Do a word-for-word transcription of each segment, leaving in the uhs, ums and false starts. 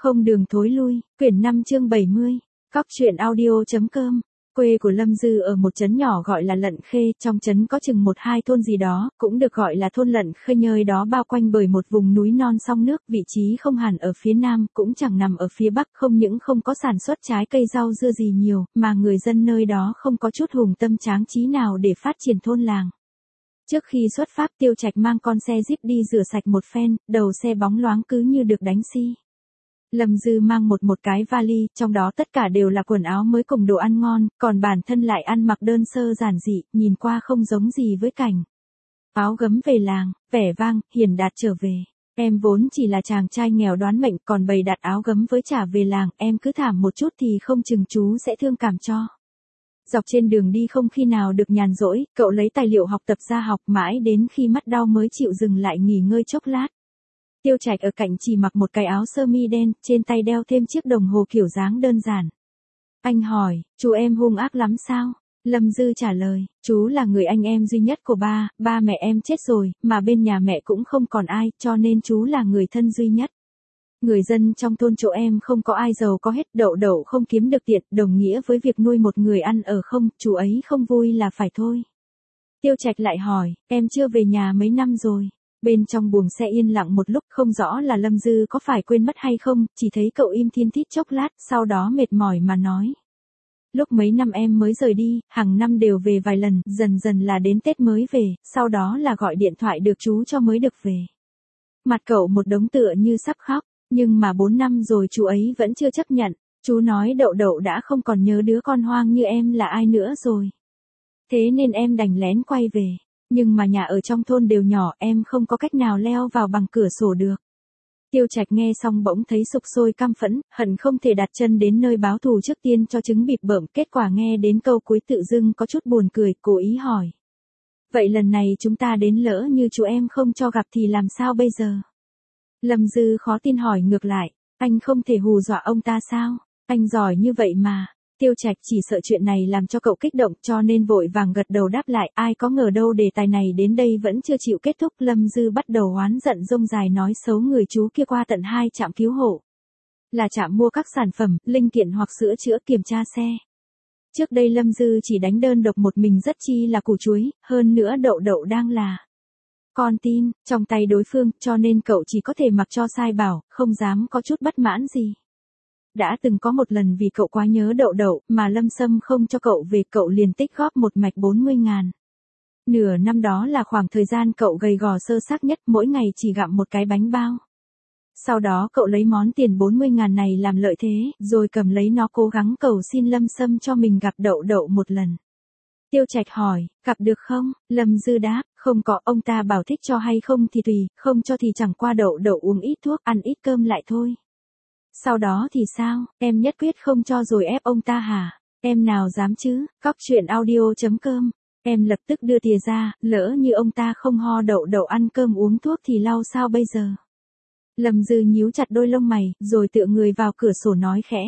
Không đường thối lui, quyển năm chương bảy mươi, cóc truyện audio.com. Quê của Lâm Dư ở một trấn nhỏ gọi là Lận Khê, trong trấn có chừng một hai thôn gì đó, cũng được gọi là thôn Lận Khê, nơi đó bao quanh bởi một vùng núi non song nước, vị trí không hẳn ở phía nam, cũng chẳng nằm ở phía bắc, không những không có sản xuất trái cây rau dưa gì nhiều, mà người dân nơi đó không có chút hùng tâm tráng trí nào để phát triển thôn làng. Trước khi xuất phát, Tiêu Trạch mang con xe Jeep đi rửa sạch một phen, đầu xe bóng loáng cứ như được đánh xi. Lâm Dư mang một một cái vali, trong đó tất cả đều là quần áo mới cùng đồ ăn ngon, còn bản thân lại ăn mặc đơn sơ giản dị, nhìn qua không giống gì với cảnh áo gấm về làng, vẻ vang, hiền đạt trở về. Em vốn chỉ là chàng trai nghèo đoán mệnh, còn bày đặt áo gấm với trả về làng, em cứ thảm một chút thì không chừng chú sẽ thương cảm cho. Dọc trên đường đi không khi nào được nhàn rỗi, cậu lấy tài liệu học tập ra học mãi đến khi mắt đau mới chịu dừng lại nghỉ ngơi chốc lát. Tiêu Trạch ở cạnh chỉ mặc một cái áo sơ mi đen, trên tay đeo thêm chiếc đồng hồ kiểu dáng đơn giản. Anh hỏi, chú em hung ác lắm sao? Lâm Dư trả lời, chú là người anh em duy nhất của ba, ba mẹ em chết rồi, mà bên nhà mẹ cũng không còn ai, cho nên chú là người thân duy nhất. Người dân trong thôn chỗ em không có ai giàu có hết, Đậu Đậu không kiếm được tiền, đồng nghĩa với việc nuôi một người ăn ở không, chú ấy không vui là phải thôi. Tiêu Trạch lại hỏi, em chưa về nhà mấy năm rồi. Bên trong buồng xe yên lặng một lúc, không rõ là Lâm Dư có phải quên mất hay không, chỉ thấy cậu im thiên thít chốc lát, sau đó mệt mỏi mà nói. Lúc mấy năm em mới rời đi, hàng năm đều về vài lần, dần dần là đến Tết mới về, sau đó là gọi điện thoại được chú cho mới được về. Mặt cậu một đống tựa như sắp khóc, nhưng mà bốn năm rồi chú ấy vẫn chưa chấp nhận, chú nói Đậu Đậu đã không còn nhớ đứa con hoang như em là ai nữa rồi. Thế nên em đành lén quay về. Nhưng mà nhà ở trong thôn đều nhỏ, em không có cách nào leo vào bằng cửa sổ được. Tiêu Trạch nghe xong bỗng thấy sục sôi căm phẫn, hận không thể đặt chân đến nơi báo thù trước tiên cho trứng bịp bợm, kết quả nghe đến câu cuối tự dưng có chút buồn cười, cố ý hỏi. Vậy lần này chúng ta đến lỡ như chú em không cho gặp thì làm sao bây giờ? Lâm Dư khó tin hỏi ngược lại, anh không thể hù dọa ông ta sao? Anh giỏi như vậy mà. Tiêu Trạch chỉ sợ chuyện này làm cho cậu kích động cho nên vội vàng gật đầu đáp lại, ai có ngờ đâu đề tài này đến đây vẫn chưa chịu kết thúc. Lâm Dư bắt đầu oán giận rông dài nói xấu người chú kia qua tận hai trạm cứu hộ. Là trạm mua các sản phẩm, linh kiện hoặc sửa chữa kiểm tra xe. Trước đây Lâm Dư chỉ đánh đơn độc một mình rất chi là củ chuối, hơn nữa Đậu Đậu đang là con tin, trong tay đối phương, cho nên cậu chỉ có thể mặc cho sai bảo, không dám có chút bất mãn gì. Đã từng có một lần vì cậu quá nhớ Đậu Đậu, mà Lâm Sâm không cho cậu về, cậu liền tích góp một mạch bốn mươi ngàn. Nửa năm đó là khoảng thời gian cậu gầy gò sơ xác nhất, mỗi ngày chỉ gặm một cái bánh bao. Sau đó cậu lấy món tiền bốn mươi ngàn này làm lợi thế, rồi cầm lấy nó cố gắng cầu xin Lâm Sâm cho mình gặp Đậu Đậu một lần. Tiêu Trạch hỏi, gặp được không? Lâm Dư đáp, không có, ông ta bảo thích cho hay không thì tùy, không cho thì chẳng qua Đậu Đậu uống ít thuốc, ăn ít cơm lại thôi. Sau đó thì sao, em nhất quyết không cho rồi ép ông ta hả? Em nào dám chứ, cóc truyện audio.com. Em lập tức đưa thìa ra, lỡ như ông ta không ho Đậu Đậu ăn cơm uống thuốc thì lau sao bây giờ? Lâm Dư nhíu chặt đôi lông mày, rồi tựa người vào cửa sổ nói khẽ.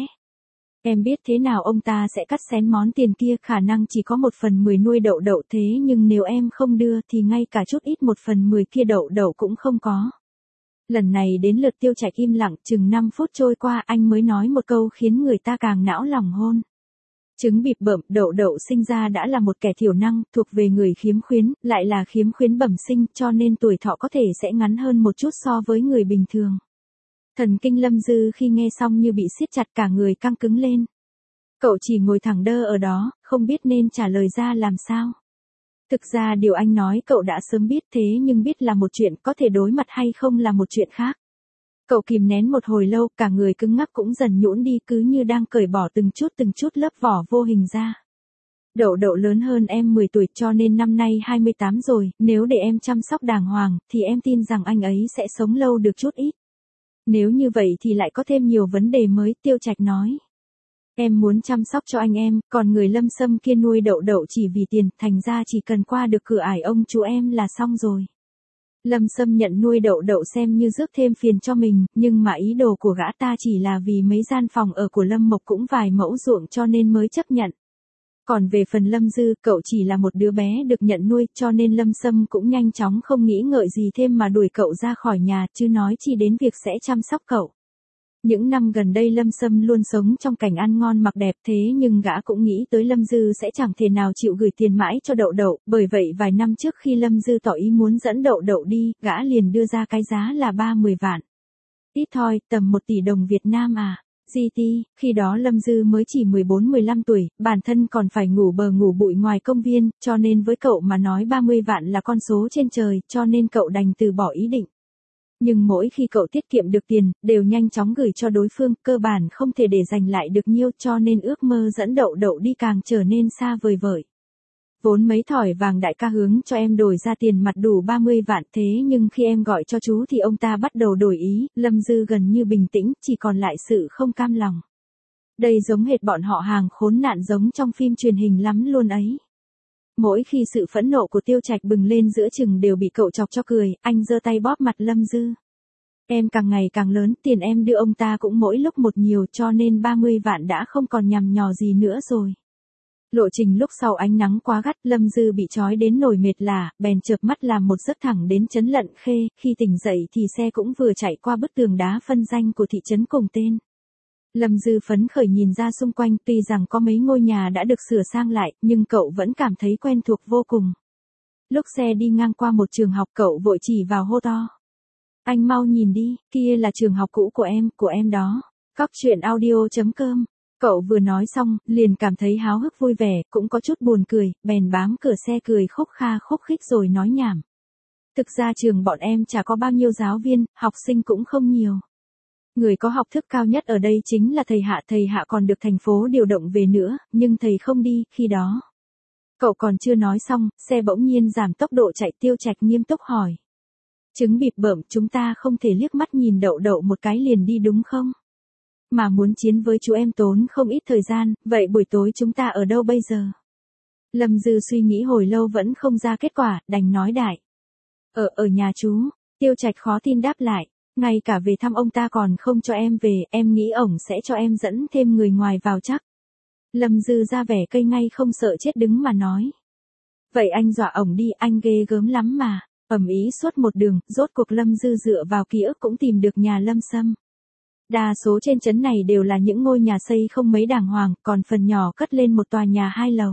Em biết thế nào ông ta sẽ cắt xén món tiền kia, khả năng chỉ có một phần mười nuôi Đậu Đậu, thế nhưng nếu em không đưa thì ngay cả chút ít một phần mười kia Đậu Đậu cũng không có. Lần này đến lượt Tiêu Trạch im lặng, chừng năm phút trôi qua anh mới nói một câu khiến người ta càng não lòng hôn. Trứng bịp bợm, Đậu Đậu sinh ra đã là một kẻ thiểu năng, thuộc về người khiếm khuyến, lại là khiếm khuyến bẩm sinh, cho nên tuổi thọ có thể sẽ ngắn hơn một chút so với người bình thường. Thần kinh Lâm Dư khi nghe xong như bị siết chặt, cả người căng cứng lên. Cậu chỉ ngồi thẳng đơ ở đó, không biết nên trả lời ra làm sao. Thực ra điều anh nói cậu đã sớm biết, thế nhưng biết là một chuyện, có thể đối mặt hay không là một chuyện khác. Cậu kìm nén một hồi lâu, cả người cứng ngắc cũng dần nhũn đi, cứ như đang cởi bỏ từng chút từng chút lớp vỏ vô hình ra. Đậu Đậu lớn hơn em mười tuổi cho nên năm nay hai mươi tám rồi, nếu để em chăm sóc đàng hoàng, thì em tin rằng anh ấy sẽ sống lâu được chút ít. Nếu như vậy thì lại có thêm nhiều vấn đề mới, Tiêu Trạch nói. Em muốn chăm sóc cho anh em, còn người Lâm Sâm kia nuôi Đậu Đậu chỉ vì tiền, thành ra chỉ cần qua được cửa ải ông chú em là xong rồi. Lâm Sâm nhận nuôi Đậu Đậu xem như rước thêm phiền cho mình, nhưng mà ý đồ của gã ta chỉ là vì mấy gian phòng ở của Lâm Mộc cũng vài mẫu ruộng cho nên mới chấp nhận. Còn về phần Lâm Dư, cậu chỉ là một đứa bé được nhận nuôi, cho nên Lâm Sâm cũng nhanh chóng không nghĩ ngợi gì thêm mà đuổi cậu ra khỏi nhà, chứ nói chi đến việc sẽ chăm sóc cậu. Những năm gần đây Lâm Sâm luôn sống trong cảnh ăn ngon mặc đẹp, thế nhưng gã cũng nghĩ tới Lâm Dư sẽ chẳng thể nào chịu gửi tiền mãi cho Đậu Đậu, bởi vậy vài năm trước khi Lâm Dư tỏ ý muốn dẫn Đậu Đậu đi, gã liền đưa ra cái giá là ba mươi vạn. Ít thôi, tầm một tỷ đồng Việt Nam à. giê tê, khi đó Lâm Dư mới chỉ mười bốn mười lăm tuổi, bản thân còn phải ngủ bờ ngủ bụi ngoài công viên, cho nên với cậu mà nói ba mươi vạn là con số trên trời, cho nên cậu đành từ bỏ ý định. Nhưng mỗi khi cậu tiết kiệm được tiền, đều nhanh chóng gửi cho đối phương, cơ bản không thể để dành lại được nhiêu, cho nên ước mơ dẫn Đậu Đậu đi càng trở nên xa vời vợi. Vốn mấy thỏi vàng đại ca hướng cho em đổi ra tiền mặt đủ ba mươi vạn, thế nhưng khi em gọi cho chú thì ông ta bắt đầu đổi ý, Lâm Dư gần như bình tĩnh, chỉ còn lại sự không cam lòng. Đây giống hệt bọn họ hàng khốn nạn giống trong phim truyền hình lắm luôn ấy. Mỗi khi sự phẫn nộ của Tiêu Trạch bừng lên giữa chừng đều bị cậu chọc cho cười, anh giơ tay bóp mặt Lâm Dư. Em càng ngày càng lớn, tiền em đưa ông ta cũng mỗi lúc một nhiều, cho nên ba mươi vạn đã không còn nhằm nhò gì nữa rồi. Lộ trình lúc sau ánh nắng quá gắt, Lâm Dư bị trói đến nổi mệt lả, bèn chợp mắt làm một giấc thẳng đến trấn Lận Khê, khi tỉnh dậy thì xe cũng vừa chạy qua bức tường đá phân danh của thị trấn cùng tên. Lâm Dư phấn khởi nhìn ra xung quanh, tuy rằng có mấy ngôi nhà đã được sửa sang lại, nhưng cậu vẫn cảm thấy quen thuộc vô cùng. Lúc xe đi ngang qua một trường học, cậu vội chỉ vào hô to. Anh mau nhìn đi, kia là trường học cũ của em, của em đó. Cóc truyện audio chấm com. Cậu vừa nói xong, liền cảm thấy háo hức vui vẻ, cũng có chút buồn cười, bèn bám cửa xe cười khúc kha khúc khích rồi nói nhảm. Thực ra trường bọn em chả có bao nhiêu giáo viên, học sinh cũng không nhiều. Người có học thức cao nhất ở đây chính là thầy Hạ, thầy Hạ còn được thành phố điều động về nữa, nhưng thầy không đi, khi đó. Cậu còn chưa nói xong, xe bỗng nhiên giảm tốc độ chạy. Tiêu Trạch nghiêm túc hỏi. Trứng bịp bợm, chúng ta không thể liếc mắt nhìn Đậu Đậu một cái liền đi đúng không? Mà muốn chiến với chú em tốn không ít thời gian, vậy buổi tối chúng ta ở đâu bây giờ? Lâm Dư suy nghĩ hồi lâu vẫn không ra kết quả, đành nói đại. Ở, ở nhà chú. Tiêu Trạch khó tin đáp lại. Ngay cả về thăm ông ta còn không cho em về, em nghĩ ổng sẽ cho em dẫn thêm người ngoài vào chắc. Lâm Dư ra vẻ cây ngay không sợ chết đứng mà nói. Vậy anh dọa ổng đi, anh ghê gớm lắm mà. Ầm ĩ suốt một đường, rốt cuộc Lâm Dư dựa vào ký ức cũng tìm được nhà Lâm Sâm. Đa số trên trấn này đều là những ngôi nhà xây không mấy đàng hoàng, còn phần nhỏ cất lên một tòa nhà hai lầu.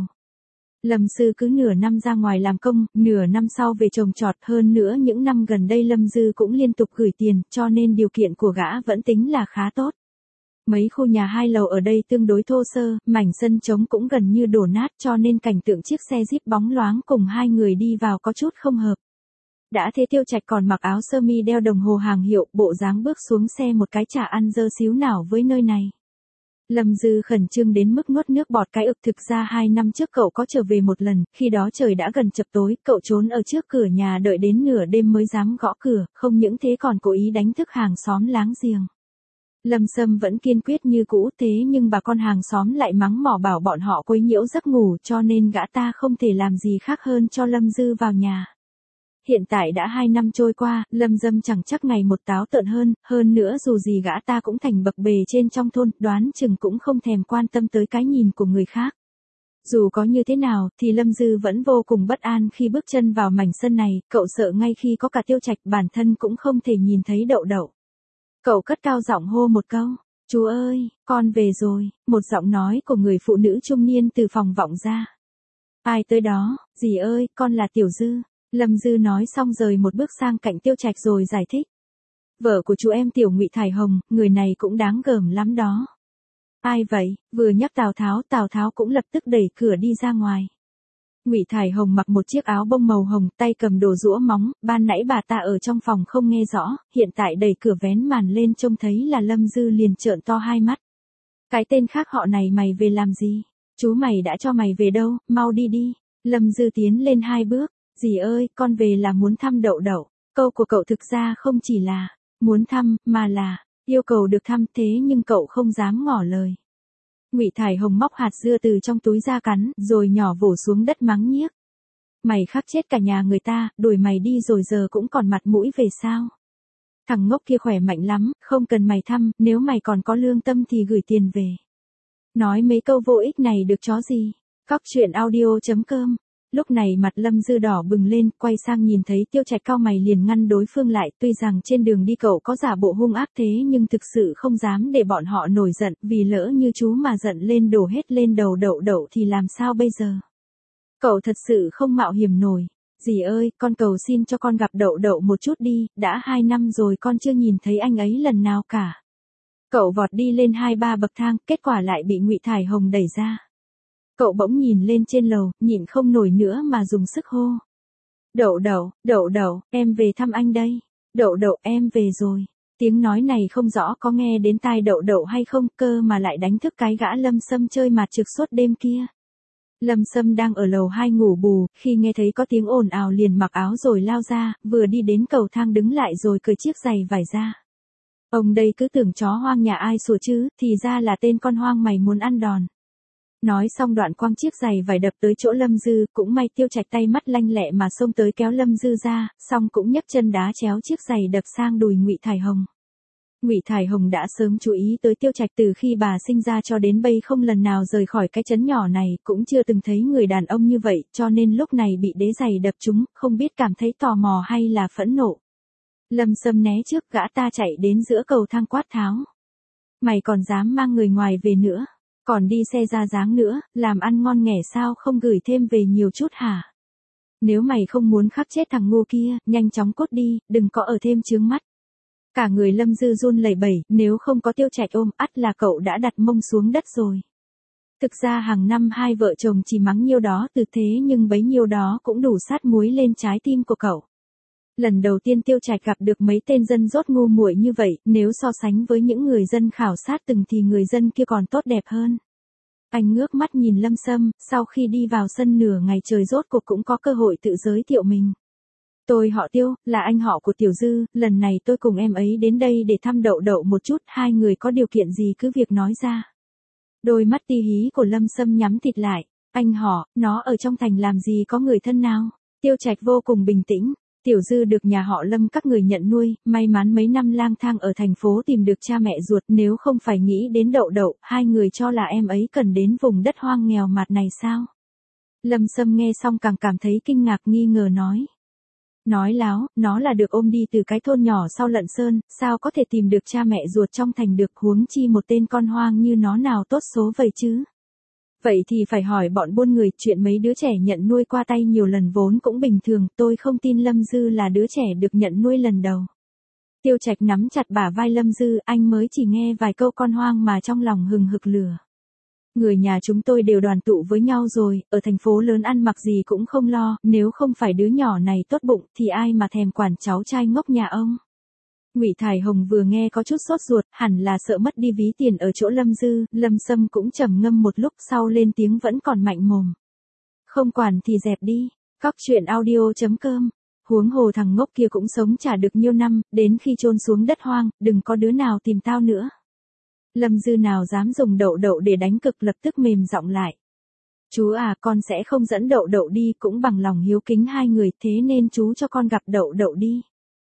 Lâm Sư cứ nửa năm ra ngoài làm công, nửa năm sau về trồng trọt, hơn nữa những năm gần đây Lâm Dư cũng liên tục gửi tiền, cho nên điều kiện của gã vẫn tính là khá tốt. Mấy khu nhà hai lầu ở đây tương đối thô sơ, mảnh sân trống cũng gần như đổ nát, cho nên cảnh tượng chiếc xe Jeep bóng loáng cùng hai người đi vào có chút không hợp. Đã thế Tiêu Trạch còn mặc áo sơ mi đeo đồng hồ hàng hiệu, bộ dáng bước xuống xe một cái chả ăn dơ xíu nào với nơi này. Lâm Dư khẩn trương đến mức nuốt nước bọt cái ực. Thực ra hai năm trước cậu có trở về một lần, khi đó trời đã gần chập tối, cậu trốn ở trước cửa nhà đợi đến nửa đêm mới dám gõ cửa, không những thế còn cố ý đánh thức hàng xóm láng giềng. Lâm Sâm vẫn kiên quyết như cũ, thế nhưng bà con hàng xóm lại mắng mỏ bảo bọn họ quấy nhiễu giấc ngủ, cho nên gã ta không thể làm gì khác hơn cho Lâm Dư vào nhà. Hiện tại đã hai năm trôi qua, Lâm Dâm chẳng chắc ngày một táo tợn hơn, hơn nữa dù gì gã ta cũng thành bậc bề trên trong thôn, đoán chừng cũng không thèm quan tâm tới cái nhìn của người khác. Dù có như thế nào, thì Lâm Dư vẫn vô cùng bất an khi bước chân vào mảnh sân này, cậu sợ ngay khi có cả Tiêu Trạch bản thân cũng không thể nhìn thấy Đậu Đậu. Cậu cất cao giọng hô một câu, chú ơi, con về rồi, một giọng nói của người phụ nữ trung niên từ phòng vọng ra. Ai tới đó, dì ơi, con là Tiểu Dư. Lâm Dư nói xong rời một bước sang cạnh Tiêu Trạch rồi giải thích. Vợ của chú em Tiểu Ngụy Thải Hồng, người này cũng đáng gờm lắm đó. Ai vậy? Vừa nhắc Tào Tháo, Tào Tháo cũng lập tức đẩy cửa đi ra ngoài. Ngụy Thải Hồng mặc một chiếc áo bông màu hồng, tay cầm đồ rũa móng, ban nãy bà ta ở trong phòng không nghe rõ, hiện tại đẩy cửa vén màn lên trông thấy là Lâm Dư liền trợn to hai mắt. Cái tên khác họ này mày về làm gì? Chú mày đã cho mày về đâu, mau đi đi. Lâm Dư tiến lên hai bước. Dì ơi, con về là muốn thăm Đậu Đậu. Câu của cậu thực ra không chỉ là muốn thăm, mà là yêu cầu được thăm, thế nhưng cậu không dám ngỏ lời. Ngụy Thải Hồng móc hạt dưa từ trong túi ra cắn, rồi nhỏ vỗ xuống đất mắng nhiếc. Mày khắc chết cả nhà người ta, đuổi mày đi rồi giờ cũng còn mặt mũi về sao? Thằng ngốc kia khỏe mạnh lắm, không cần mày thăm, nếu mày còn có lương tâm thì gửi tiền về. Nói mấy câu vô ích này được chó gì? Cóc truyện audio chấm com Lúc này mặt Lâm Dư đỏ bừng lên, quay sang nhìn thấy Tiêu Trạch cau mày liền ngăn đối phương lại, tuy rằng trên đường đi cậu có giả bộ hung ác thế nhưng thực sự không dám để bọn họ nổi giận, vì lỡ như chú mà giận lên đổ hết lên đầu Đậu Đậu thì làm sao bây giờ. Cậu thật sự không mạo hiểm nổi. Dì ơi, con cầu xin cho con gặp Đậu Đậu một chút đi, đã hai năm rồi con chưa nhìn thấy anh ấy lần nào cả. Cậu vọt đi lên hai ba bậc thang, kết quả lại bị Ngụy Thải Hồng đẩy ra. Cậu bỗng nhìn lên trên lầu, nhịn không nổi nữa mà dùng sức hô. Đậu Đậu, Đậu Đậu, em về thăm anh đây. Đậu Đậu, em về rồi. Tiếng nói này không rõ có nghe đến tai Đậu Đậu hay không, cơ mà lại đánh thức cái gã Lâm Sâm chơi mạt trực suốt đêm kia. Lâm Sâm đang ở lầu hai ngủ bù, khi nghe thấy có tiếng ồn ào liền mặc áo rồi lao ra, vừa đi đến cầu thang đứng lại rồi cởi chiếc giày vải ra. Ông đây cứ tưởng chó hoang nhà ai sủa chứ, thì ra là tên con hoang mày muốn ăn đòn. Nói xong đoạn quăng chiếc giày vải đập tới chỗ Lâm Dư, cũng may Tiêu Trạch tay mắt lanh lẹ mà xông tới kéo Lâm Dư ra, xong cũng nhấc chân đá chéo chiếc giày đập sang đùi Ngụy Thải Hồng. Ngụy Thải Hồng đã sớm chú ý tới Tiêu Trạch từ khi bà sinh ra cho đến bây không lần nào rời khỏi cái trấn nhỏ này, cũng chưa từng thấy người đàn ông như vậy, cho nên lúc này bị đế giày đập trúng, không biết cảm thấy tò mò hay là phẫn nộ. Lâm Sâm né trước, gã ta chạy đến giữa cầu thang quát tháo. Mày còn dám mang người ngoài về nữa, còn đi xe ra dáng nữa, làm ăn ngon nghẻ sao không gửi thêm về nhiều chút hả? Nếu mày không muốn khắc chết thằng ngu kia, nhanh chóng cút đi, đừng có ở thêm chướng mắt. Cả người Lâm Dư run lẩy bẩy, nếu không có Tiêu Trạch ôm, ắt là cậu đã đặt mông xuống đất rồi. Thực ra hàng năm hai vợ chồng chỉ mắng nhiêu đó từ thế nhưng bấy nhiêu đó cũng đủ sát muối lên trái tim của cậu. Lần đầu tiên Tiêu Trạch gặp được mấy tên dân dốt ngu muội như vậy, nếu so sánh với những người dân khảo sát từng thì người dân kia còn tốt đẹp hơn. Anh ngước mắt nhìn Lâm Sâm, sau khi đi vào sân nửa ngày trời rốt cuộc cũng có cơ hội tự giới thiệu mình. Tôi họ Tiêu, là anh họ của Tiểu Dư, lần này tôi cùng em ấy đến đây để thăm Đậu Đậu một chút, hai người có điều kiện gì cứ việc nói ra. Đôi mắt ti hí của Lâm Sâm nhắm thịt lại, anh họ, nó ở trong thành làm gì có người thân nào? Tiêu Trạch vô cùng bình tĩnh, Tiểu Dư được nhà họ Lâm các người nhận nuôi, may mắn mấy năm lang thang ở thành phố tìm được cha mẹ ruột, nếu không phải nghĩ đến Đậu Đậu, hai người cho là em ấy cần đến vùng đất hoang nghèo mạt này sao? Lâm Sâm nghe xong càng cảm thấy kinh ngạc nghi ngờ nói. Nói láo, nó là được ôm đi từ cái thôn nhỏ sau Lận Sơn, sao có thể tìm được cha mẹ ruột trong thành được, huống chi một tên con hoang như nó nào tốt số vậy chứ. Vậy thì phải hỏi bọn buôn người, chuyện mấy đứa trẻ nhận nuôi qua tay nhiều lần vốn cũng bình thường, tôi không tin Lâm Dư là đứa trẻ được nhận nuôi lần đầu. Tiêu Trạch nắm chặt bả vai Lâm Dư, anh mới chỉ nghe vài câu con hoang mà trong lòng hừng hực lửa. Người nhà chúng tôi đều đoàn tụ với nhau rồi, ở thành phố lớn ăn mặc gì cũng không lo, nếu không phải đứa nhỏ này tốt bụng thì ai mà thèm quản cháu trai ngốc nhà ông. Ngụy Thải Hồng vừa nghe có chút sốt ruột, hẳn là sợ mất đi ví tiền ở chỗ Lâm Dư, Lâm Sâm cũng trầm ngâm một lúc sau lên tiếng vẫn còn mạnh mồm. Không quản thì dẹp đi, cóc truyện audio chấm com. Huống hồ thằng ngốc kia cũng sống chả được nhiêu năm, đến khi chôn xuống đất hoang, đừng có đứa nào tìm tao nữa. Lâm Dư nào dám dùng Đậu Đậu để đánh cực, lập tức mềm giọng lại. Chú à, con sẽ không dẫn Đậu Đậu đi, cũng bằng lòng hiếu kính hai người, thế nên chú cho con gặp Đậu Đậu đi.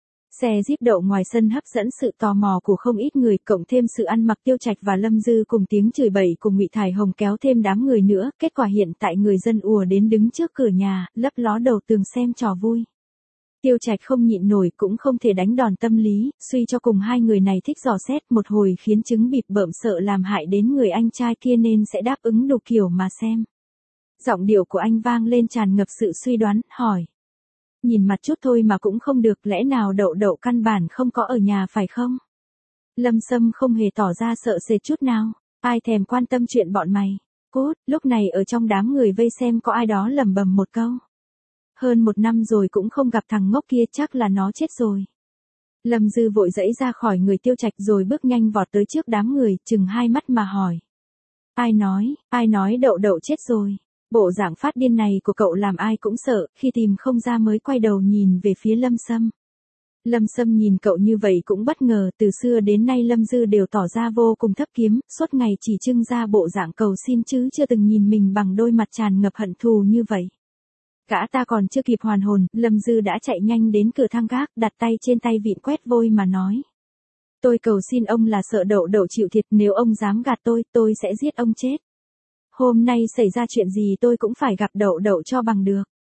Xe Jeep đậu ngoài sân hấp dẫn sự tò mò của không ít người, cộng thêm sự ăn mặc Tiêu Trạch và Lâm Dư cùng tiếng chửi bậy cùng Ngụy Thải Hồng kéo thêm đám người nữa, kết quả hiện tại người dân ùa đến đứng trước cửa nhà, lấp ló đầu tường xem trò vui. Tiêu Trạch không nhịn nổi cũng không thể đánh đòn tâm lý, suy cho cùng hai người này thích dò xét một hồi khiến trứng bịp bợm sợ làm hại đến người anh trai kia nên sẽ đáp ứng đủ kiểu mà xem. Giọng điệu của anh vang lên tràn ngập sự suy đoán, hỏi. Nhìn mặt chút thôi mà cũng không được, lẽ nào Đậu Đậu căn bản không có ở nhà phải không? Lâm Sâm không hề tỏ ra sợ sệt chút nào, ai thèm quan tâm chuyện bọn mày. Cút, lúc này ở trong đám người vây xem có ai đó lẩm bẩm một câu. Hơn một năm rồi cũng không gặp thằng ngốc kia, chắc là nó chết rồi. Lâm Dư vội dẫy ra khỏi người Tiêu Trạch rồi bước nhanh vọt tới trước đám người, chừng hai mắt mà hỏi. Ai nói, ai nói Đậu Đậu chết rồi? Bộ dạng phát điên này của cậu làm ai cũng sợ, khi tìm không ra mới quay đầu nhìn về phía Lâm Sâm. Lâm Sâm nhìn cậu như vậy cũng bất ngờ, từ xưa đến nay Lâm Dư đều tỏ ra vô cùng thấp kiếm, suốt ngày chỉ trưng ra bộ dạng cầu xin chứ chưa từng nhìn mình bằng đôi mặt tràn ngập hận thù như vậy. Gã ta còn chưa kịp hoàn hồn, Lâm Dư đã chạy nhanh đến cửa thang gác, đặt tay trên tay vịn quét vôi mà nói. Tôi cầu xin ông là sợ Đậu Đậu chịu thiệt, nếu ông dám gạt tôi, tôi sẽ giết ông chết. Hôm nay xảy ra chuyện gì tôi cũng phải gặp Đậu Đậu cho bằng được.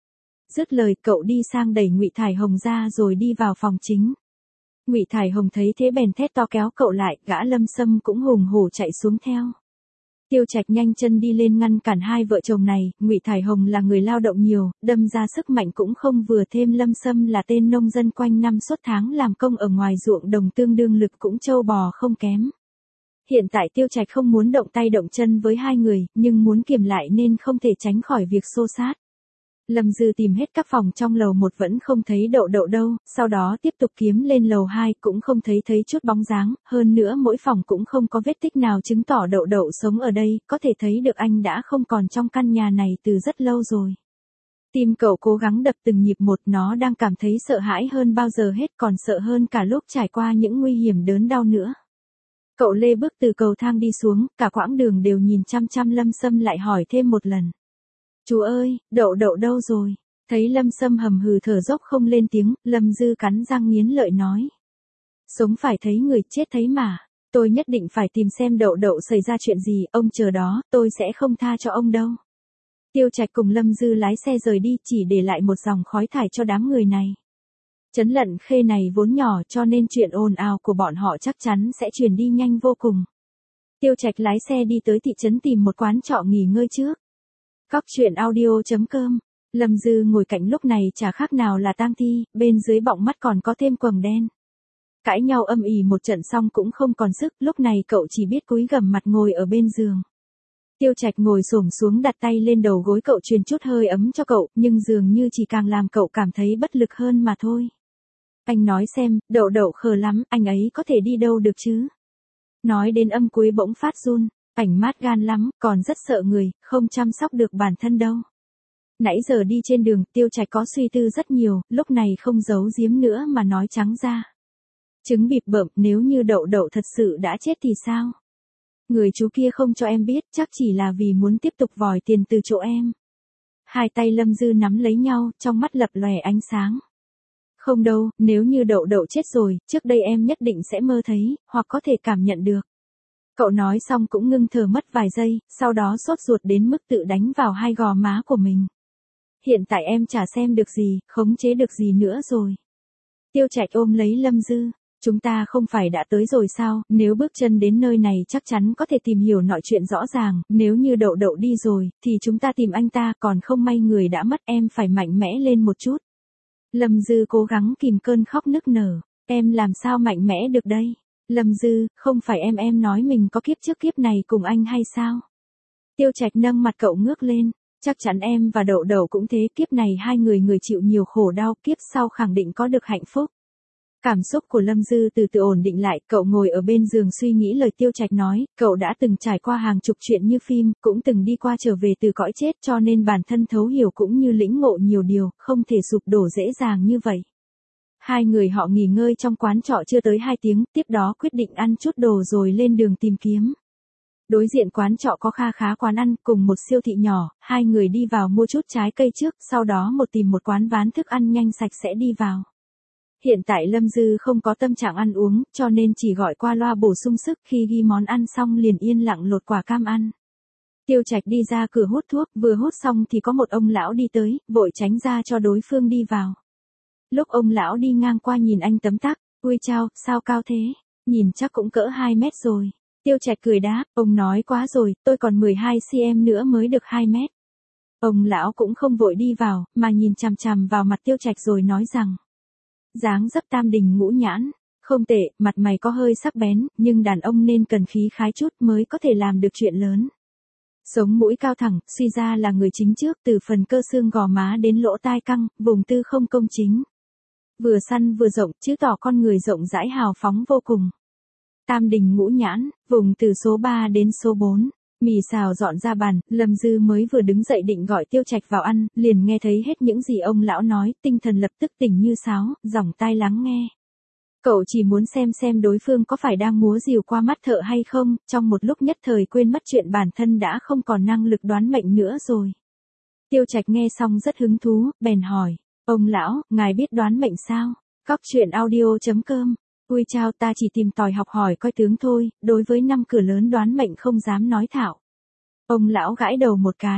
Dứt lời, cậu đi sang đẩy Ngụy Thải Hồng ra rồi đi vào phòng chính. Ngụy Thải Hồng thấy thế bèn thét to kéo cậu lại, gã Lâm Sâm cũng hùng hổ chạy xuống theo. Tiêu Trạch nhanh chân đi lên ngăn cản hai vợ chồng này, Ngụy Thải Hồng là người lao động nhiều, đâm ra sức mạnh cũng không vừa, thêm Lâm Sâm là tên nông dân quanh năm suốt tháng làm công ở ngoài ruộng đồng, tương đương lực cũng trâu bò không kém. Hiện tại Tiêu Trạch không muốn động tay động chân với hai người, nhưng muốn kiềm lại nên không thể tránh khỏi việc xô xát. Lâm Dư tìm hết các phòng trong lầu một vẫn không thấy Đậu Đậu đâu, sau đó tiếp tục kiếm lên lầu hai cũng không thấy thấy chút bóng dáng, hơn nữa mỗi phòng cũng không có vết tích nào chứng tỏ Đậu Đậu sống ở đây, có thể thấy được anh đã không còn trong căn nhà này từ rất lâu rồi. Tim cậu cố gắng đập từng nhịp một, nó đang cảm thấy sợ hãi hơn bao giờ hết, còn sợ hơn cả lúc trải qua những nguy hiểm đớn đau nữa. Cậu lê bước từ cầu thang đi xuống, cả quãng đường đều nhìn chăm chăm Lâm Sâm, lại hỏi thêm một lần. Chú ơi, Đậu Đậu đâu rồi? Thấy Lâm Sâm hầm hừ thở dốc không lên tiếng, Lâm Dư cắn răng nghiến lợi nói. Sống phải thấy người, chết thấy mà. Tôi nhất định phải tìm xem Đậu Đậu xảy ra chuyện gì, ông chờ đó, tôi sẽ không tha cho ông đâu. Tiêu Trạch cùng Lâm Dư lái xe rời đi, chỉ để lại một dòng khói thải cho đám người này. Trấn Lận Khê này vốn nhỏ cho nên chuyện ồn ào của bọn họ chắc chắn sẽ truyền đi nhanh vô cùng. Tiêu Trạch lái xe đi tới thị trấn tìm một quán trọ nghỉ ngơi trước. Cóc truyện audio chấm com. Lâm Dư ngồi cạnh lúc này chả khác nào là tang thi, bên dưới bọng mắt còn có thêm quầng đen. Cãi nhau âm ỉ một trận xong cũng không còn sức, lúc này cậu chỉ biết cúi gằm mặt ngồi ở bên giường. Tiêu Trạch ngồi xổm xuống đặt tay lên đầu gối cậu truyền chút hơi ấm cho cậu, nhưng dường như chỉ càng làm cậu cảm thấy bất lực hơn mà thôi. Anh nói xem, Đậu Đậu khờ lắm, anh ấy có thể đi đâu được chứ? Nói đến âm cuối bỗng phát run. Ảnh mát gan lắm, còn rất sợ người, không chăm sóc được bản thân đâu. Nãy giờ đi trên đường, Tiêu Trạch có suy tư rất nhiều, lúc này không giấu giếm nữa mà nói trắng ra. Trứng bịp bợm, nếu như Đậu Đậu thật sự đã chết thì sao? Người chú kia không cho em biết, chắc chỉ là vì muốn tiếp tục vòi tiền từ chỗ em. Hai tay Lâm Dư nắm lấy nhau, trong mắt lập lòe ánh sáng. Không đâu, nếu như Đậu Đậu chết rồi, trước đây em nhất định sẽ mơ thấy, hoặc có thể cảm nhận được. Cậu nói xong cũng ngưng thở mất vài giây, sau đó sốt ruột đến mức tự đánh vào hai gò má của mình. Hiện tại em chả xem được gì, khống chế được gì nữa rồi. Tiêu Trạch ôm lấy Lâm Dư. Chúng ta không phải đã tới rồi sao, nếu bước chân đến nơi này chắc chắn có thể tìm hiểu mọi chuyện rõ ràng, nếu như Đậu Đậu đi rồi, thì chúng ta tìm anh ta, còn không may người đã mất, em phải mạnh mẽ lên một chút. Lâm Dư cố gắng kìm cơn khóc nức nở. Em làm sao mạnh mẽ được đây? Lâm Dư, không phải em em nói mình có kiếp trước kiếp này cùng anh hay sao? Tiêu Trạch nâng mặt cậu ngước lên. Chắc chắn em và Đậu Đậu cũng thế, kiếp này hai người người chịu nhiều khổ đau, kiếp sau khẳng định có được hạnh phúc. Cảm xúc của Lâm Dư từ từ ổn định lại, cậu ngồi ở bên giường suy nghĩ lời Tiêu Trạch nói, cậu đã từng trải qua hàng chục chuyện như phim, cũng từng đi qua trở về từ cõi chết cho nên bản thân thấu hiểu cũng như lĩnh ngộ nhiều điều, không thể sụp đổ dễ dàng như vậy. Hai người họ nghỉ ngơi trong quán trọ chưa tới hai tiếng, tiếp đó quyết định ăn chút đồ rồi lên đường tìm kiếm. Đối diện quán trọ có kha khá quán ăn, cùng một siêu thị nhỏ, hai người đi vào mua chút trái cây trước, sau đó một tìm một quán bán thức ăn nhanh sạch sẽ đi vào. Hiện tại Lâm Dư không có tâm trạng ăn uống, cho nên chỉ gọi qua loa bổ sung sức, khi ghi món ăn xong liền yên lặng lột quả cam ăn. Tiêu Trạch đi ra cửa hút thuốc, vừa hút xong thì có một ông lão đi tới, vội tránh ra cho đối phương đi vào. Lúc ông lão đi ngang qua nhìn anh tấm tắc, ui chao, sao cao thế, nhìn chắc cũng cỡ hai mét rồi. Tiêu Trạch cười đáp, ông nói quá rồi, tôi còn mười hai xăng-ti-mét nữa mới được hai mét. Ông lão cũng không vội đi vào, mà nhìn chằm chằm vào mặt Tiêu Trạch rồi nói rằng. Dáng dấp tam đình ngũ nhãn, không tệ, mặt mày có hơi sắc bén, nhưng đàn ông nên cần khí khái chút mới có thể làm được chuyện lớn. Sống mũi cao thẳng, suy ra là người chính trước, từ phần cơ xương gò má đến lỗ tai căng, vùng tư không công chính. Vừa săn vừa rộng, chứ tỏ con người rộng rãi hào phóng vô cùng. Tam đình ngũ nhãn, vùng từ số ba đến số bốn. Mì xào dọn ra bàn, Lâm Dư mới vừa đứng dậy định gọi Tiêu Trạch vào ăn, liền nghe thấy hết những gì ông lão nói, tinh thần lập tức tỉnh như sáo, dòng tai lắng nghe. Cậu chỉ muốn xem xem đối phương có phải đang múa rìu qua mắt thợ hay không, trong một lúc nhất thời quên mất chuyện bản thân đã không còn năng lực đoán mệnh nữa rồi. Tiêu Trạch nghe xong rất hứng thú, bèn hỏi, ông lão, ngài biết đoán mệnh sao? Cóc truyện audio chấm com. Ui chao, ta chỉ tìm tòi học hỏi coi tướng thôi, đối với năm cửa lớn đoán mệnh không dám nói thạo. Ông lão gãi đầu một cái.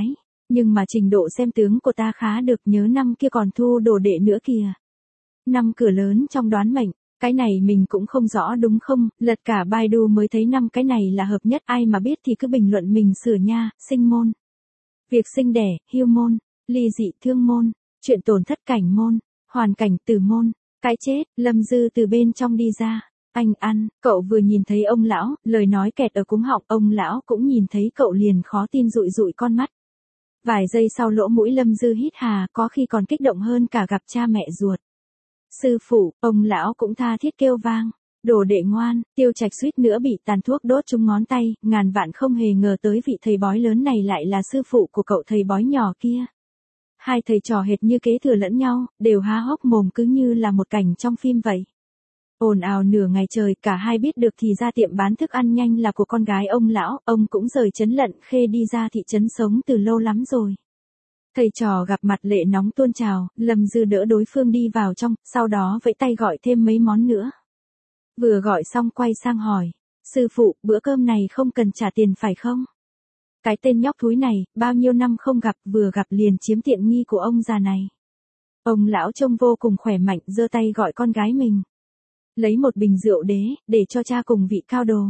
Nhưng mà trình độ xem tướng của ta khá được, nhớ năm kia còn thu đồ đệ nữa kìa. Năm cửa lớn trong đoán mệnh, cái này mình cũng không rõ đúng không, lật cả Baidu mới thấy năm cái này là hợp nhất, ai mà biết thì cứ bình luận mình sửa nha, sinh môn. Việc sinh đẻ, hưu môn, ly dị thương môn, chuyện tổn thất cảnh môn, hoàn cảnh tử môn, cái chết, Lâm Dư từ bên trong đi ra. Anh ăn, cậu vừa nhìn thấy ông lão, lời nói kẹt ở cuống họng, ông lão cũng nhìn thấy cậu liền khó tin dụi dụi con mắt. Vài giây sau lỗ mũi Lâm Dư hít hà, có khi còn kích động hơn cả gặp cha mẹ ruột. Sư phụ, ông lão cũng tha thiết kêu vang. Đồ đệ ngoan, Tiêu Trạch suýt nữa bị tàn thuốc đốt trúng ngón tay, ngàn vạn không hề ngờ tới vị thầy bói lớn này lại là sư phụ của cậu thầy bói nhỏ kia. Hai thầy trò hệt như kế thừa lẫn nhau, đều há hốc mồm cứ như là một cảnh trong phim vậy. Ồn ào nửa ngày trời, cả hai biết được thì ra tiệm bán thức ăn nhanh là của con gái ông lão, ông cũng rời trấn Lận Khê đi ra thị trấn sống từ lâu lắm rồi. Thầy trò gặp mặt lệ nóng tuôn trào, Lâm Dư đỡ đối phương đi vào trong, sau đó vẫy tay gọi thêm mấy món nữa. Vừa gọi xong quay sang hỏi, sư phụ, bữa cơm này không cần trả tiền phải không? Cái tên nhóc thúi này, bao nhiêu năm không gặp, vừa gặp liền chiếm tiện nghi của ông già này. Ông lão trông vô cùng khỏe mạnh, giơ tay gọi con gái mình. Lấy một bình rượu đế, để cho cha cùng vị cao đồ.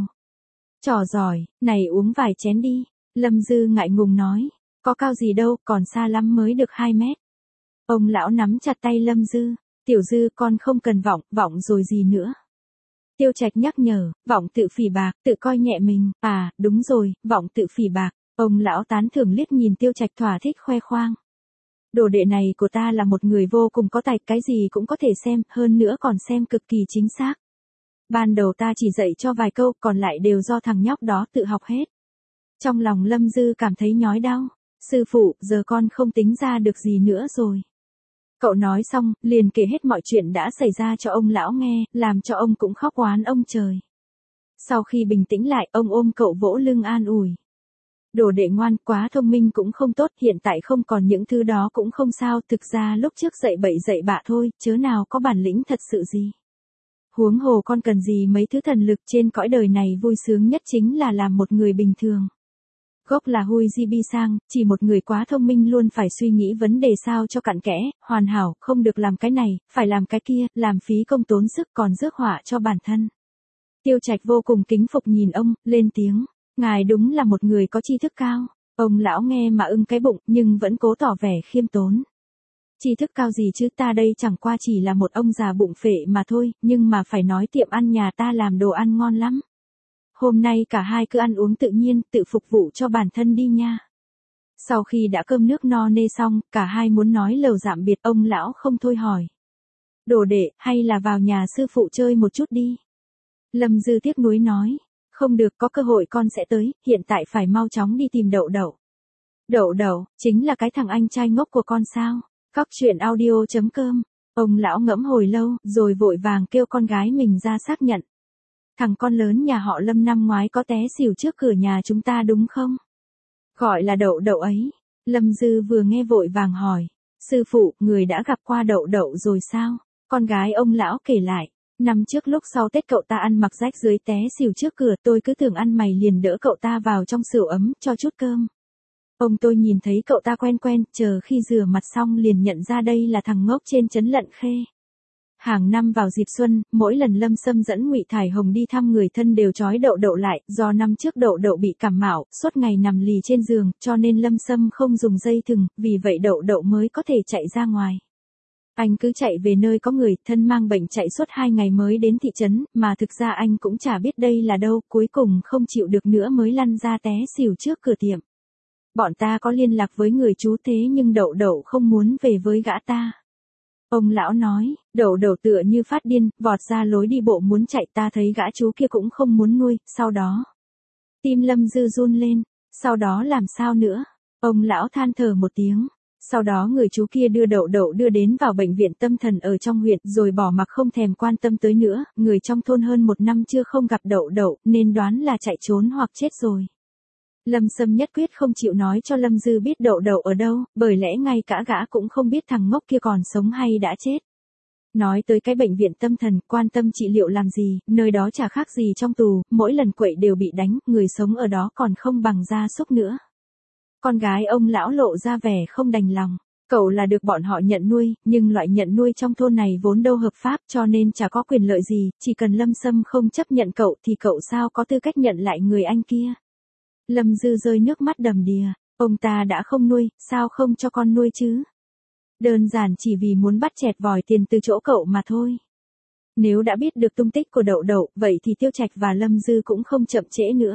Trò giỏi, này uống vài chén đi. Lâm Dư ngại ngùng nói, có cao gì đâu, còn xa lắm mới được hai mét. Ông lão nắm chặt tay Lâm Dư, tiểu Dư con không cần vọng, vọng rồi gì nữa. Tiêu Trạch nhắc nhở, vọng tự phỉ bạc, tự coi nhẹ mình, à, đúng rồi, vọng tự phỉ bạc. Ông lão tán thưởng liếc nhìn Tiêu Trạch thỏa thích khoe khoang. Đồ đệ này của ta là một người vô cùng có tài, cái gì cũng có thể xem, hơn nữa còn xem cực kỳ chính xác. Ban đầu ta chỉ dạy cho vài câu, còn lại đều do thằng nhóc đó tự học hết. Trong lòng Lâm Dư cảm thấy nhói đau. Sư phụ, giờ con không tính ra được gì nữa rồi. Cậu nói xong, liền kể hết mọi chuyện đã xảy ra cho ông lão nghe, làm cho ông cũng khóc oán ông trời. Sau khi bình tĩnh lại, ông ôm cậu vỗ lưng an ủi. Đồ đệ ngoan, quá thông minh cũng không tốt, hiện tại không còn những thứ đó cũng không sao, thực ra lúc trước dạy bậy dạy bạ thôi, chớ nào có bản lĩnh thật sự gì. Huống hồ con cần gì mấy thứ thần lực, trên cõi đời này vui sướng nhất chính là làm một người bình thường. Gốc là Hui Di Bi Sang, chỉ một người quá thông minh luôn phải suy nghĩ vấn đề sao cho cặn kẽ, hoàn hảo, không được làm cái này, phải làm cái kia, làm phí công tốn sức còn rước họa cho bản thân. Tiêu Trạch vô cùng kính phục nhìn ông, lên tiếng, ngài đúng là một người có tri thức cao. Ông lão nghe mà ưng cái bụng, nhưng vẫn cố tỏ vẻ khiêm tốn. Tri thức cao gì chứ, ta đây chẳng qua chỉ là một ông già bụng phệ mà thôi, nhưng mà phải nói tiệm ăn nhà ta làm đồ ăn ngon lắm. Hôm nay cả hai cứ ăn uống tự nhiên, tự phục vụ cho bản thân đi nha. Sau khi đã cơm nước no nê xong, cả hai muốn nói lầu tạm biệt, ông lão không thôi hỏi. Đồ đệ, hay là vào nhà sư phụ chơi một chút đi. Lâm Dư tiếc nuối nói. Không được, có cơ hội con sẽ tới, hiện tại phải mau chóng đi tìm Đậu Đậu. Đậu Đậu, chính là cái thằng anh trai ngốc của con sao? Cóc truyện audio chấm com. Ông lão ngẫm hồi lâu, rồi vội vàng kêu con gái mình ra xác nhận. Thằng con lớn nhà họ Lâm năm ngoái có té xỉu trước cửa nhà chúng ta đúng không? Gọi là Đậu Đậu ấy. Lâm Dư vừa nghe vội vàng hỏi. Sư phụ, người đã gặp qua Đậu Đậu rồi sao? Con gái ông lão kể lại. Năm trước lúc sau Tết cậu ta ăn mặc rách dưới té xỉu trước cửa, tôi cứ tưởng ăn mày liền đỡ cậu ta vào trong sưởi ấm, cho chút cơm. Ông tôi nhìn thấy cậu ta quen quen, chờ khi rửa mặt xong liền nhận ra đây là thằng ngốc trên trấn Lận Khê. Hàng năm vào dịp xuân, mỗi lần Lâm Sâm dẫn Ngụy Thải Hồng đi thăm người thân đều trói Đậu Đậu lại, do năm trước Đậu Đậu bị cảm mạo, suốt ngày nằm lì trên giường, cho nên Lâm Sâm không dùng dây thừng, vì vậy Đậu Đậu mới có thể chạy ra ngoài. Anh cứ chạy về nơi có người thân mang bệnh chạy suốt hai ngày mới đến thị trấn, mà thực ra anh cũng chả biết đây là đâu, cuối cùng không chịu được nữa mới lăn ra té xỉu trước cửa tiệm. Bọn ta có liên lạc với người chú thế nhưng Đậu Đậu không muốn về với gã ta. Ông lão nói, Đậu Đậu tựa như phát điên, vọt ra lối đi bộ muốn chạy, ta thấy gã chú kia cũng không muốn nuôi, sau đó. Tim Lâm Dư run lên, sau đó làm sao nữa? Ông lão than thở một tiếng. Sau đó người chú kia đưa Đậu Đậu đưa đến vào bệnh viện tâm thần ở trong huyện, rồi bỏ mặc không thèm quan tâm tới nữa, người trong thôn hơn một năm chưa không gặp Đậu Đậu, nên đoán là chạy trốn hoặc chết rồi. Lâm Sâm nhất quyết không chịu nói cho Lâm Dư biết Đậu Đậu ở đâu, bởi lẽ ngay cả gã cũng không biết thằng ngốc kia còn sống hay đã chết. Nói tới cái bệnh viện tâm thần, quan tâm trị liệu làm gì, nơi đó chả khác gì trong tù, mỗi lần quậy đều bị đánh, người sống ở đó còn không bằng gia súc nữa. Con gái ông lão lộ ra vẻ không đành lòng. Cậu là được bọn họ nhận nuôi, nhưng loại nhận nuôi trong thôn này vốn đâu hợp pháp cho nên chả có quyền lợi gì, chỉ cần Lâm Sâm không chấp nhận cậu thì cậu sao có tư cách nhận lại người anh kia. Lâm Dư rơi nước mắt đầm đìa, ông ta đã không nuôi, sao không cho con nuôi chứ? Đơn giản chỉ vì muốn bắt chẹt vòi tiền từ chỗ cậu mà thôi. Nếu đã biết được tung tích của Đậu Đậu, vậy thì Tiêu Trạch và Lâm Dư cũng không chậm trễ nữa.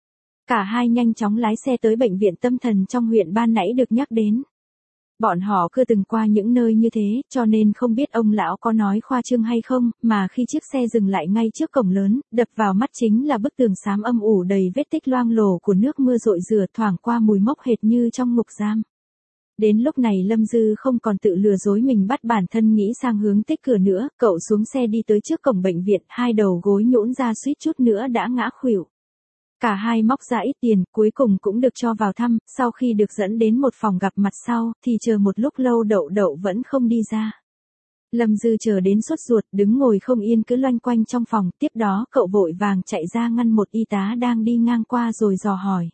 Cả hai nhanh chóng lái xe tới bệnh viện tâm thần trong huyện ban nãy được nhắc đến. Bọn họ chưa từng qua những nơi như thế, cho nên không biết ông lão có nói khoa trương hay không, mà khi chiếc xe dừng lại ngay trước cổng lớn, đập vào mắt chính là bức tường xám âm ủ đầy vết tích loang lổ của nước mưa rội rửa thoảng qua mùi mốc hệt như trong ngục giam. Đến lúc này Lâm Dư không còn tự lừa dối mình bắt bản thân nghĩ sang hướng tích cửa nữa, cậu xuống xe đi tới trước cổng bệnh viện, hai đầu gối nhũn ra suýt chút nữa đã ngã khuỵu. Cả hai móc ra ít tiền, cuối cùng cũng được cho vào thăm, sau khi được dẫn đến một phòng gặp mặt sau, thì chờ một lúc lâu Đậu Đậu vẫn không đi ra. Lâm Dư chờ đến sốt ruột, đứng ngồi không yên cứ loanh quanh trong phòng, tiếp đó cậu vội vàng chạy ra ngăn một y tá đang đi ngang qua rồi dò hỏi.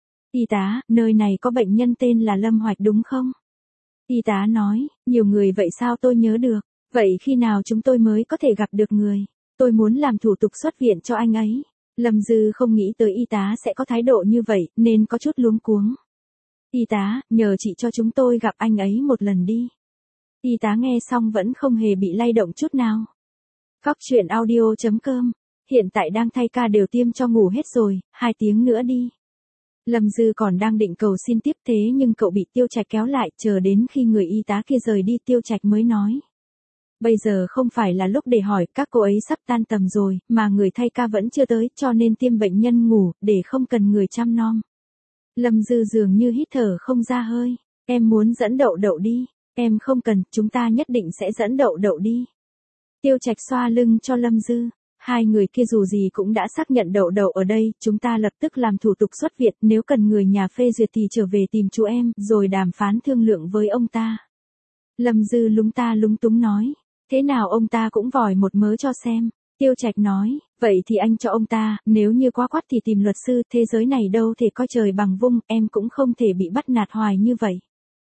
Y tá, nơi này có bệnh nhân tên là Lâm Hoạch đúng không? Y tá nói, nhiều người vậy sao tôi nhớ được, vậy khi nào chúng tôi mới có thể gặp được người? Tôi muốn làm thủ tục xuất viện cho anh ấy. Lâm Dư không nghĩ tới y tá sẽ có thái độ như vậy, nên có chút luống cuống. Y tá, nhờ chị cho chúng tôi gặp anh ấy một lần đi. Y tá nghe xong vẫn không hề bị lay động chút nào. Cóc truyện audio chấm com, hiện tại đang thay ca đều tiêm cho ngủ hết rồi, hai tiếng nữa đi. Lâm Dư còn đang định cầu xin tiếp thế nhưng cậu bị Tiêu Trạch kéo lại, chờ đến khi người y tá kia rời đi Tiêu Trạch mới nói. Bây giờ không phải là lúc để hỏi, các cô ấy sắp tan tầm rồi, mà người thay ca vẫn chưa tới, cho nên tiêm bệnh nhân ngủ, để không cần người chăm nom. Lâm Dư dường như hít thở không ra hơi, em muốn dẫn Đậu Đậu đi, em không cần, chúng ta nhất định sẽ dẫn Đậu Đậu đi. Tiêu Trạch xoa lưng cho Lâm Dư, hai người kia dù gì cũng đã xác nhận Đậu Đậu ở đây, chúng ta lập tức làm thủ tục xuất viện, nếu cần người nhà phê duyệt thì trở về tìm chú em, rồi đàm phán thương lượng với ông ta. Lâm Dư lúng ta lúng túng nói. Thế nào ông ta cũng vòi một mớ cho xem. Tiêu Trạch nói, vậy thì anh cho ông ta, nếu như quá quắt thì tìm luật sư, thế giới này đâu thể coi trời bằng vung, em cũng không thể bị bắt nạt hoài như vậy.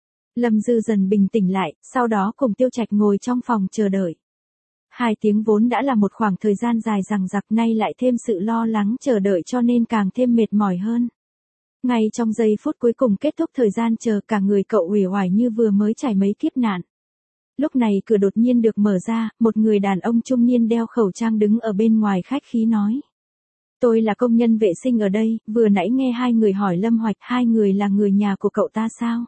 Lâm Dư dần bình tĩnh lại, sau đó cùng Tiêu Trạch ngồi trong phòng chờ đợi. Hai tiếng vốn đã là một khoảng thời gian dài dằng dặc, nay lại thêm sự lo lắng chờ đợi cho nên càng thêm mệt mỏi hơn. Ngay trong giây phút cuối cùng kết thúc thời gian chờ, cả người cậu uể oải như vừa mới trải mấy kiếp nạn. Lúc này cửa đột nhiên được mở ra, một người đàn ông trung niên đeo khẩu trang đứng ở bên ngoài khách khí nói. Tôi là công nhân vệ sinh ở đây, vừa nãy nghe hai người hỏi Lâm Hoạch, hai người là người nhà của cậu ta sao?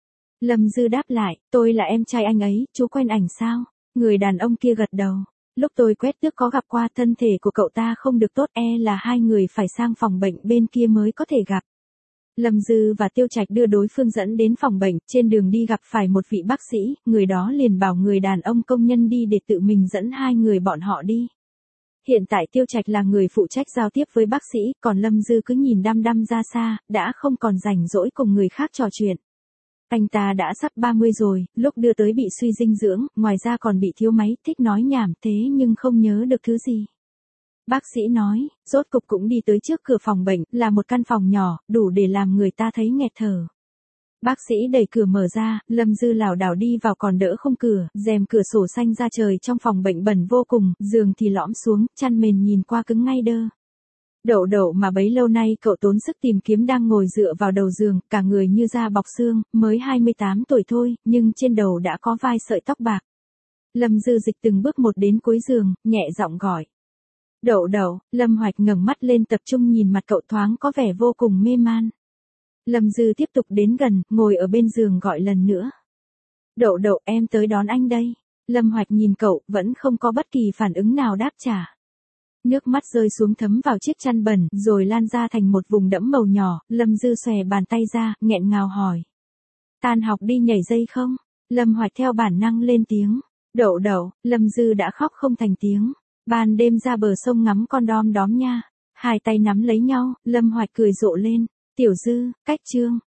Lâm Dư đáp lại, tôi là em trai anh ấy, chú quen ảnh sao? Người đàn ông kia gật đầu. Lúc tôi quét tước có gặp qua, thân thể của cậu ta không được tốt, e là hai người phải sang phòng bệnh bên kia mới có thể gặp. Lâm Dư và Tiêu Trạch đưa đối phương dẫn đến phòng bệnh, trên đường đi gặp phải một vị bác sĩ, người đó liền bảo người đàn ông công nhân đi để tự mình dẫn hai người bọn họ đi. Hiện tại Tiêu Trạch là người phụ trách giao tiếp với bác sĩ, còn Lâm Dư cứ nhìn đăm đăm ra xa, đã không còn rảnh rỗi cùng người khác trò chuyện. Anh ta đã sắp ba mươi rồi, lúc đưa tới bị suy dinh dưỡng, ngoài ra còn bị thiếu máy, thích nói nhảm thế nhưng không nhớ được thứ gì. Bác sĩ nói, rốt cục cũng đi tới trước cửa phòng bệnh, là một căn phòng nhỏ, đủ để làm người ta thấy nghẹt thở. Bác sĩ đẩy cửa mở ra, Lâm Dư lảo đảo đi vào còn đỡ không cửa, rèm cửa sổ xanh ra trời trong phòng bệnh bẩn vô cùng, giường thì lõm xuống, chăn mền nhìn qua cứng ngay đơ. Đậu Đậu mà bấy lâu nay cậu tốn sức tìm kiếm đang ngồi dựa vào đầu giường, cả người như da bọc xương, mới hai mươi tám tuổi thôi, nhưng trên đầu đã có vài sợi tóc bạc. Lâm Dư dịch từng bước một đến cuối giường, nhẹ giọng gọi. Đậu Đậu, Lâm Hoạch ngẩng mắt lên tập trung nhìn mặt cậu thoáng có vẻ vô cùng mê man. Lâm Dư tiếp tục đến gần, ngồi ở bên giường gọi lần nữa. Đậu Đậu, em tới đón anh đây. Lâm Hoạch nhìn cậu, vẫn không có bất kỳ phản ứng nào đáp trả. Nước mắt rơi xuống thấm vào chiếc chăn bẩn, rồi lan ra thành một vùng đẫm màu nhỏ, Lâm Dư xòe bàn tay ra, nghẹn ngào hỏi. Tan học đi nhảy dây không? Lâm Hoạch theo bản năng lên tiếng. Đậu Đậu, Lâm Dư đã khóc không thành tiếng. Ban đêm ra bờ sông ngắm con đom đóm nha. Hai tay nắm lấy nhau, Lâm Hoạch cười rộ lên. Tiểu Dư, cách chương.